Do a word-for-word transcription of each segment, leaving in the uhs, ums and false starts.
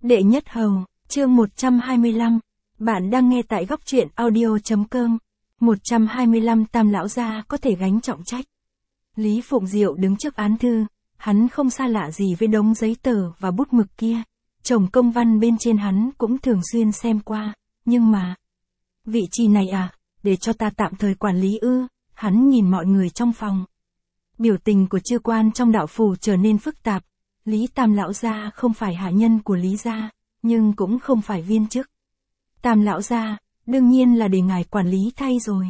Đệ nhất hầu, chương một trăm hai mươi lăm. Bạn đang nghe tại góc truyện audio.com. một trăm hai mươi lăm Tam lão gia có thể gánh trọng trách. Lý Phụng Diệu đứng trước án thư, hắn không xa lạ gì với đống giấy tờ và bút mực kia. Chồng công văn bên trên hắn cũng thường xuyên xem qua, nhưng mà... Vị trí này à, để cho ta tạm thời quản lý ư, hắn nhìn mọi người trong phòng. Biểu tình của chư quan trong đạo phủ trở nên phức tạp. Lý Tam lão gia không phải hạ nhân của Lý gia, nhưng cũng không phải viên chức. Tam lão gia, đương nhiên là để ngài quản lý thay rồi.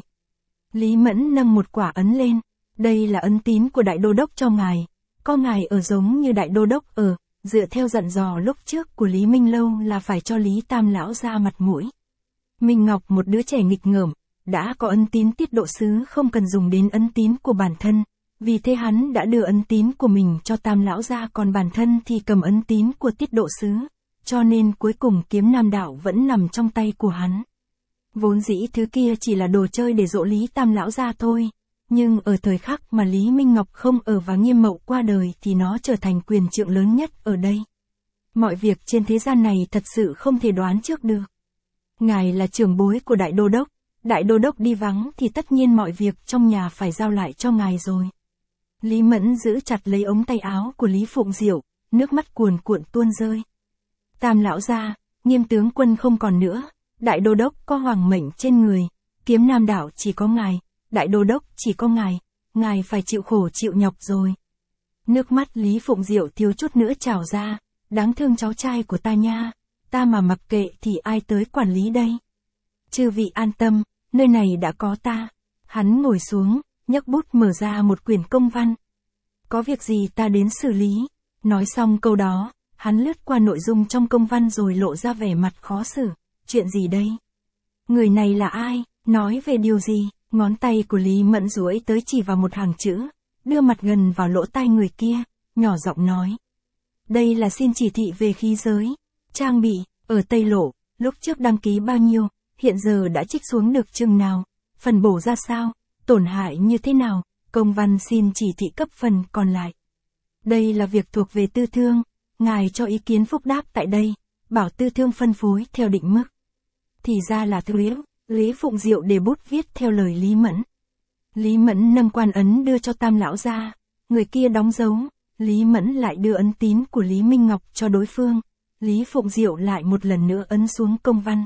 Lý Mẫn nâng một quả ấn lên, đây là ấn tín của đại đô đốc cho ngài, có ngài ở giống như đại đô đốc ở, dựa theo dặn dò lúc trước của Lý Minh Lâu là phải cho Lý Tam lão gia mặt mũi. Minh Ngọc một đứa trẻ nghịch ngợm, đã có ấn tín tiết độ sứ không cần dùng đến ấn tín của bản thân. Vì thế hắn đã đưa ấn tín của mình cho Tam lão gia, còn bản thân thì cầm ấn tín của tiết độ sứ, cho nên cuối cùng kiếm nam đạo vẫn nằm trong tay của hắn. Vốn dĩ thứ kia chỉ là đồ chơi để dỗ Lý Tam lão gia thôi, nhưng ở thời khắc mà Lý Minh Ngọc không ở và Nghiêm Mậu qua đời thì nó trở thành quyền trượng lớn nhất ở đây. Mọi việc trên thế gian này thật sự không thể đoán trước được. Ngài là trưởng bối của đại đô đốc, đại đô đốc đi vắng thì tất nhiên mọi việc trong nhà phải giao lại cho ngài rồi. Lý Mẫn giữ chặt lấy ống tay áo của Lý Phụng Diệu, nước mắt cuồn cuộn tuôn rơi. Tam lão gia, Nghiêm tướng quân không còn nữa, đại đô đốc có hoàng mệnh trên người, kiếm nam đảo chỉ có ngài, đại đô đốc chỉ có ngài, ngài phải chịu khổ chịu nhọc rồi. Nước mắt Lý Phụng Diệu thiếu chút nữa trào ra, đáng thương cháu trai của ta nha, ta mà mặc kệ thì ai tới quản lý đây. Chư vị an tâm, nơi này đã có ta. Hắn ngồi xuống, nhấc bút mở ra một quyển công văn. Có việc gì ta đến xử lý. Nói xong câu đó, hắn lướt qua nội dung trong công văn rồi lộ ra vẻ mặt khó xử. Chuyện gì đây? Người này là ai? Nói về điều gì? Ngón tay của Lý Mẫn duỗi tới chỉ vào một hàng chữ, đưa mặt gần vào lỗ tai người kia, nhỏ giọng nói. Đây là xin chỉ thị về khí giới, trang bị, ở Tây Lộ, lúc trước đăng ký bao nhiêu, hiện giờ đã trích xuống được chừng nào, phần bổ ra sao? Tổn hại như thế nào, công văn xin chỉ thị cấp phần còn lại. Đây là việc thuộc về tư thương, ngài cho ý kiến phúc đáp tại đây, bảo tư thương phân phối theo định mức. Thì ra là thứ yếu, Lý Phụng Diệu để bút viết theo lời Lý Mẫn. Lý Mẫn nâng quan ấn đưa cho Tam lão gia, người kia đóng dấu, Lý Mẫn lại đưa ấn tín của Lý Minh Ngọc cho đối phương, Lý Phụng Diệu lại một lần nữa ấn xuống công văn.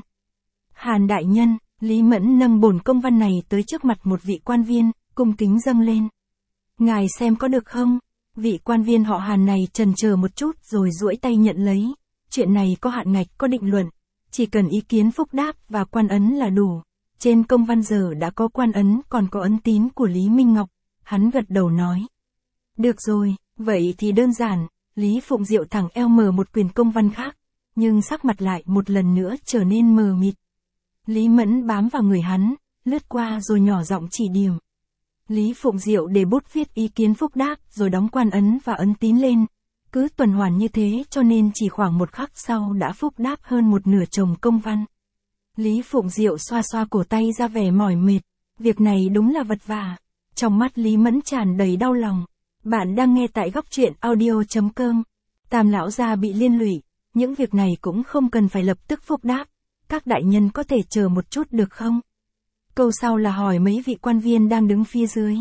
Hàn đại nhân, Lý Mẫn nâng bổn công văn này tới trước mặt một vị quan viên, cung kính dâng lên. Ngài xem có được không? Vị quan viên họ Hàn này chần chờ một chút rồi duỗi tay nhận lấy. Chuyện này có hạn ngạch có định luận, chỉ cần ý kiến phúc đáp và quan ấn là đủ. Trên công văn giờ đã có quan ấn còn có ấn tín của Lý Minh Ngọc. Hắn gật đầu nói. Được rồi, vậy thì đơn giản. Lý Phụng Diệu thẳng eo mở một quyển công văn khác, nhưng sắc mặt lại một lần nữa trở nên mờ mịt. Lý Mẫn bám vào người hắn, lướt qua rồi nhỏ giọng chỉ điểm. Lý Phụng Diệu để bút viết ý kiến phúc đáp rồi đóng quan ấn và ấn tín lên. Cứ tuần hoàn như thế cho nên chỉ khoảng một khắc sau đã phúc đáp hơn một nửa chồng công văn. Lý Phụng Diệu xoa xoa cổ tay ra vẻ mỏi mệt. Việc này đúng là vật vả. Trong mắt Lý Mẫn tràn đầy đau lòng. Bạn đang nghe tại góc truyện audio.com. Tam lão gia bị liên lụy. Những việc này cũng không cần phải lập tức phúc đáp. Các đại nhân có thể chờ một chút được không? Câu sau là hỏi mấy vị quan viên đang đứng phía dưới.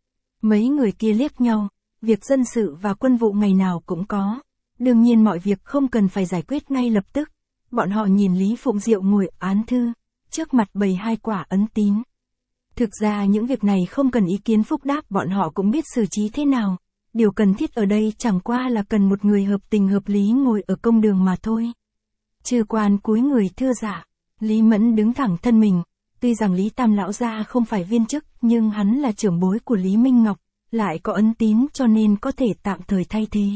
Mấy người kia liếc nhau, việc dân sự và quân vụ ngày nào cũng có. Đương nhiên mọi việc không cần phải giải quyết ngay lập tức. Bọn họ nhìn Lý Phụng Diệu ngồi án thư, trước mặt bày hai quả ấn tín. Thực ra những việc này không cần ý kiến phúc đáp, bọn họ cũng biết xử trí thế nào. Điều cần thiết ở đây chẳng qua là cần một người hợp tình hợp lý ngồi ở công đường mà thôi. Chư quan cúi người thưa dạ. Lý Mẫn đứng thẳng thân mình. Tuy rằng Lý Tam lão gia không phải viên chức, nhưng hắn là trưởng bối của Lý Minh Ngọc, lại có ấn tín cho nên có thể tạm thời thay thế.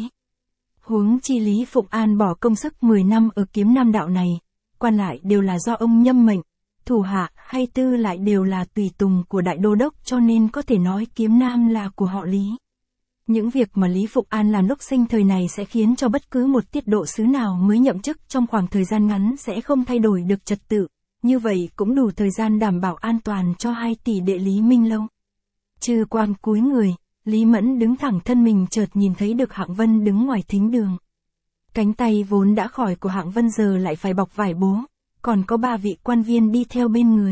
Huống chi Lý Phụng An bỏ công sức mười năm ở kiếm nam đạo này, quan lại đều là do ông nhâm mệnh, thủ hạ hay tư lại đều là tùy tùng của đại đô đốc cho nên có thể nói kiếm nam là của họ Lý. Những việc mà Lý Phụng An làm lúc sinh thời này sẽ khiến cho bất cứ một tiết độ sứ nào mới nhậm chức trong khoảng thời gian ngắn sẽ không thay đổi được trật tự. Như vậy cũng đủ thời gian đảm bảo an toàn cho hai tỷ đệ Lý Minh Lâu. Chư quan cúi người, Lý Mẫn đứng thẳng thân mình chợt nhìn thấy được Hạng Vân đứng ngoài thính đường. Cánh tay vốn đã khỏi của Hạng Vân giờ lại phải bọc vải bố, còn có ba vị quan viên đi theo bên người.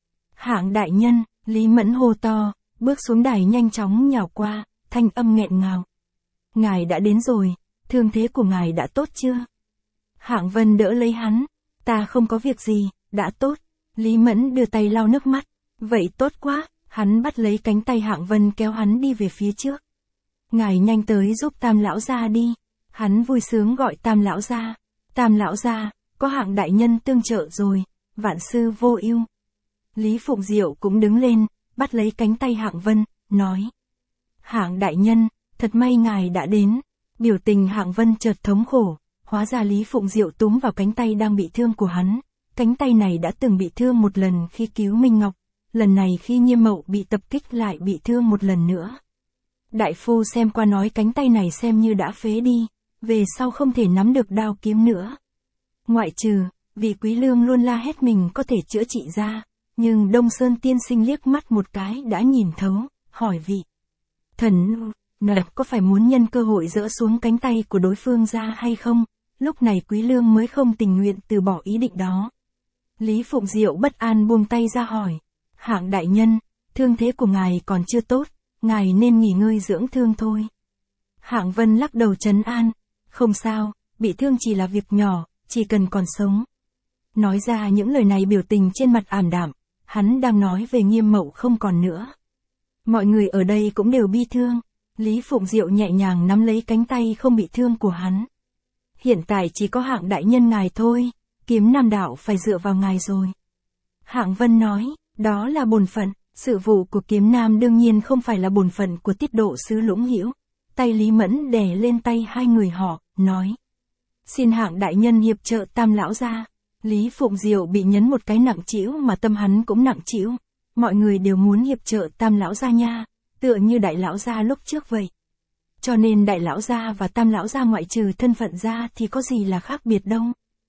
Hạng đại nhân, Lý Mẫn hô to, bước xuống đài nhanh chóng nhào qua, thanh âm nghẹn ngào. Ngài đã đến rồi, thương thế của ngài đã tốt chưa? Hạng Vân đỡ lấy hắn, ta không có việc gì, đã tốt. Lý Mẫn đưa tay lau nước mắt, vậy tốt quá, hắn bắt lấy cánh tay Hạng Vân kéo hắn đi về phía trước. Ngài nhanh tới giúp Tam lão gia đi. Hắn vui sướng gọi Tam lão gia. Tam lão gia, có Hạng đại nhân tương trợ rồi, vạn sư vô ưu. Lý Phụng Diệu cũng đứng lên, bắt lấy cánh tay Hạng Vân, nói. Hạng đại nhân, thật may ngài đã đến. Biểu tình Hạng Vân chợt thống khổ, hóa ra Lý Phụng Diệu túm vào cánh tay đang bị thương của hắn. Cánh tay này đã từng bị thương một lần khi cứu Minh Ngọc, lần này khi Nghiêm Mậu bị tập kích lại bị thương một lần nữa. Đại phu xem qua nói cánh tay này xem như đã phế đi, về sau không thể nắm được đao kiếm nữa. Ngoại trừ, vị Quý Lương luôn la hết mình có thể chữa trị ra, nhưng Đông Sơn tiên sinh liếc mắt một cái đã nhìn thấu, hỏi vị thần nè có phải muốn nhân cơ hội dỡ xuống cánh tay của đối phương ra hay không? Lúc này Quý Lương mới không tình nguyện từ bỏ ý định đó. Lý Phụng Diệu bất an buông tay ra hỏi, Hạng đại nhân, thương thế của ngài còn chưa tốt, ngài nên nghỉ ngơi dưỡng thương thôi. Hạng Vân lắc đầu trấn an, không sao, bị thương chỉ là việc nhỏ, chỉ cần còn sống. Nói ra những lời này biểu tình trên mặt ảm đạm, hắn đang nói về Nghiêm Mậu không còn nữa. Mọi người ở đây cũng đều bi thương, Lý Phụng Diệu nhẹ nhàng nắm lấy cánh tay không bị thương của hắn. Hiện tại chỉ có Hạng đại nhân ngài thôi, Kiếm Nam đạo phải dựa vào ngài rồi. Hạng Vân nói, đó là bổn phận, sự vụ của Kiếm Nam đương nhiên không phải là bổn phận của Tiết độ sứ Lũng Hữu. Tay Lý Mẫn đè lên tay hai người họ, nói. Xin Hạng đại nhân hiệp trợ Tam lão gia. Lý Phụng Diệu bị nhấn một cái nặng trĩu mà tâm hắn cũng nặng trĩu. Mọi người đều muốn hiệp trợ Tam lão gia nha, tựa như Đại lão gia lúc trước vậy. Cho nên Đại lão gia và Tam lão gia ngoại trừ thân phận ra thì có gì là khác biệt đâu.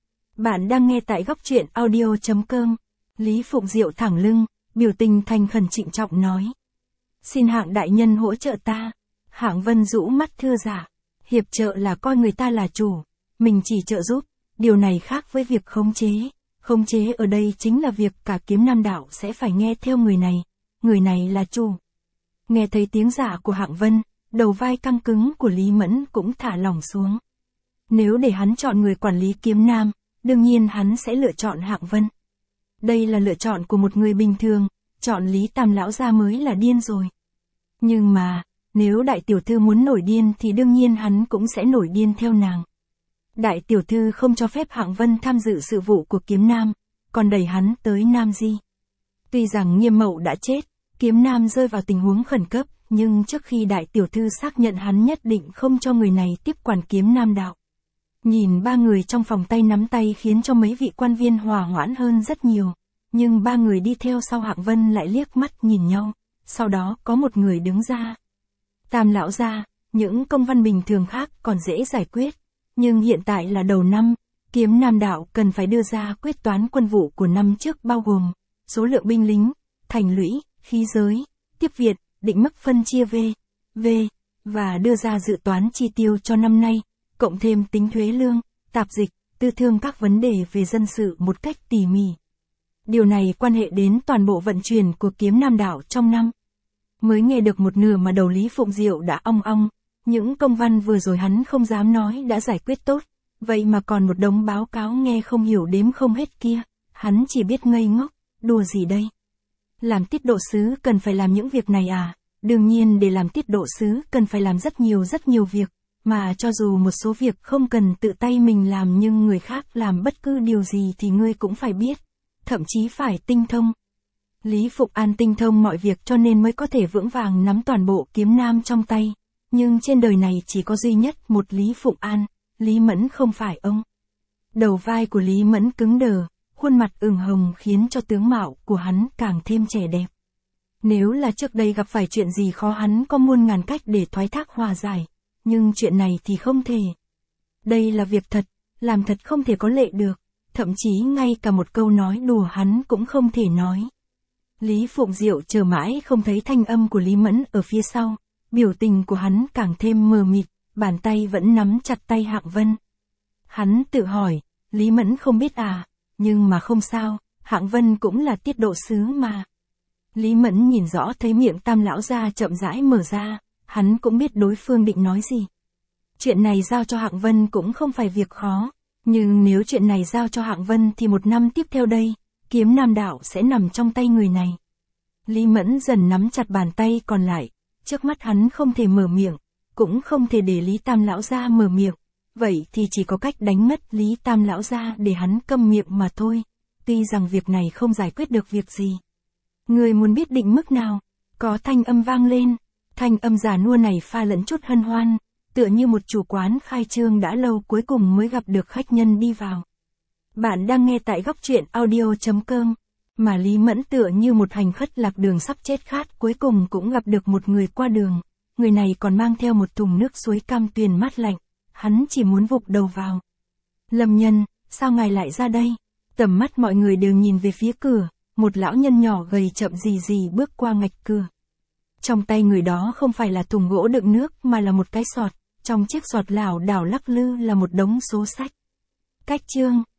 Bạn đang nghe tại góc truyện audio chấm com. Lý Phụng Diệu thẳng lưng, biểu tình thành khẩn trịnh trọng nói. Xin Hạng đại nhân hỗ trợ ta. Hạng Vân rũ mắt thưa dạ. Hiệp trợ là coi người ta là chủ, mình chỉ trợ giúp, điều này khác với việc khống chế. Khống chế ở đây chính là việc cả Kiếm Nam đạo sẽ phải nghe theo người này, người này là chủ. Nghe thấy tiếng dạ của Hạng Vân, đầu vai căng cứng của Lý Mẫn cũng thả lỏng xuống. Nếu để hắn chọn người quản lý Kiếm Nam, đương nhiên hắn sẽ lựa chọn Hạng Vân. Đây là lựa chọn của một người bình thường, chọn Lý Tam lão gia mới là điên rồi. Nhưng mà, nếu đại tiểu thư muốn nổi điên thì đương nhiên hắn cũng sẽ nổi điên theo nàng. Đại tiểu thư không cho phép Hạng Vân tham dự sự vụ của Kiếm Nam, còn đẩy hắn tới Nam Di. Tuy rằng Nghiêm Mậu đã chết, Kiếm Nam rơi vào tình huống khẩn cấp, nhưng trước khi đại tiểu thư xác nhận hắn nhất định không cho người này tiếp quản Kiếm Nam đạo. Nhìn ba người trong phòng tay nắm tay khiến cho mấy vị quan viên hòa hoãn hơn rất nhiều, nhưng ba người đi theo sau Hạng Vân lại liếc mắt nhìn nhau, sau đó có một người đứng ra. Tam lão gia, những công văn bình thường khác còn dễ giải quyết, nhưng hiện tại là đầu năm, Kiếm Nam đạo cần phải đưa ra quyết toán quân vụ của năm trước bao gồm số lượng binh lính, thành lũy, khí giới, tiếp viện, định mức phân chia V, V, và đưa ra dự toán chi tiêu cho năm nay, cộng thêm tính thuế lương, tạp dịch, tư thương các vấn đề về dân sự một cách tỉ mỉ. Điều này quan hệ đến toàn bộ vận chuyển của Kiếm Nam đạo trong năm. Mới nghe được một nửa mà đầu Lý Phụng Diệu đã ong ong, những công văn vừa rồi hắn không dám nói đã giải quyết tốt, vậy mà còn một đống báo cáo nghe không hiểu đếm không hết kia, hắn chỉ biết ngây ngốc, đùa gì đây? Làm tiết độ sứ cần phải làm những việc này à? Đương nhiên để làm tiết độ sứ cần phải làm rất nhiều rất nhiều việc, mà cho dù một số việc không cần tự tay mình làm nhưng người khác làm bất cứ điều gì thì ngươi cũng phải biết, thậm chí phải tinh thông. Lý Phụng An tinh thông mọi việc cho nên mới có thể vững vàng nắm toàn bộ Kiếm Nam trong tay, nhưng trên đời này chỉ có duy nhất một Lý Phụng An, Lý Mẫn không phải ông. Đầu vai của Lý Mẫn cứng đờ, khuôn mặt ửng hồng khiến cho tướng mạo của hắn càng thêm trẻ đẹp. Nếu là trước đây gặp phải chuyện gì khó hắn có muôn ngàn cách để thoái thác hòa giải, nhưng chuyện này thì không thể. Đây là việc thật, làm thật không thể có lệ được, thậm chí ngay cả một câu nói đùa hắn cũng không thể nói. Lý Phụng Diệu chờ mãi không thấy thanh âm của Lý Mẫn ở phía sau, biểu tình của hắn càng thêm mờ mịt, bàn tay vẫn nắm chặt tay Hạng Vân. Hắn tự hỏi, Lý Mẫn không biết à, nhưng mà không sao, Hạng Vân cũng là tiết độ sứ mà. Lý Mẫn nhìn rõ thấy miệng Tam lão gia chậm rãi mở ra, hắn cũng biết đối phương định nói gì. Chuyện này giao cho Hạng Vân cũng không phải việc khó, nhưng nếu chuyện này giao cho Hạng Vân thì một năm tiếp theo đây, kiếm Nam đạo sẽ nằm trong tay người này. Lý Mẫn dần nắm chặt bàn tay còn lại, trước mắt hắn không thể mở miệng, cũng không thể để Lý Tam lão gia mở miệng, vậy thì chỉ có cách đánh ngất Lý Tam lão gia để hắn câm miệng mà thôi, tuy rằng việc này không giải quyết được việc gì. Người muốn biết định mức nào? Có thanh âm vang lên, thanh âm già nua này pha lẫn chút hân hoan, tựa như một chủ quán khai trương đã lâu cuối cùng mới gặp được khách nhân đi vào. Bạn đang nghe tại góc truyện audio chấm com, mà Lý Mẫn tựa như một hành khất lạc đường sắp chết khát cuối cùng cũng gặp được một người qua đường, người này còn mang theo một thùng nước suối cam tuyền mát lạnh, hắn chỉ muốn vụt đầu vào. Lâm nhân, sao ngài lại ra đây? Tầm mắt mọi người đều nhìn về phía cửa, một lão nhân nhỏ gầy chậm gì gì bước qua ngạch cửa. Trong tay người đó không phải là thùng gỗ đựng nước mà là một cái sọt, trong chiếc sọt lảo đảo lắc lư là một đống số sách. Cách chương,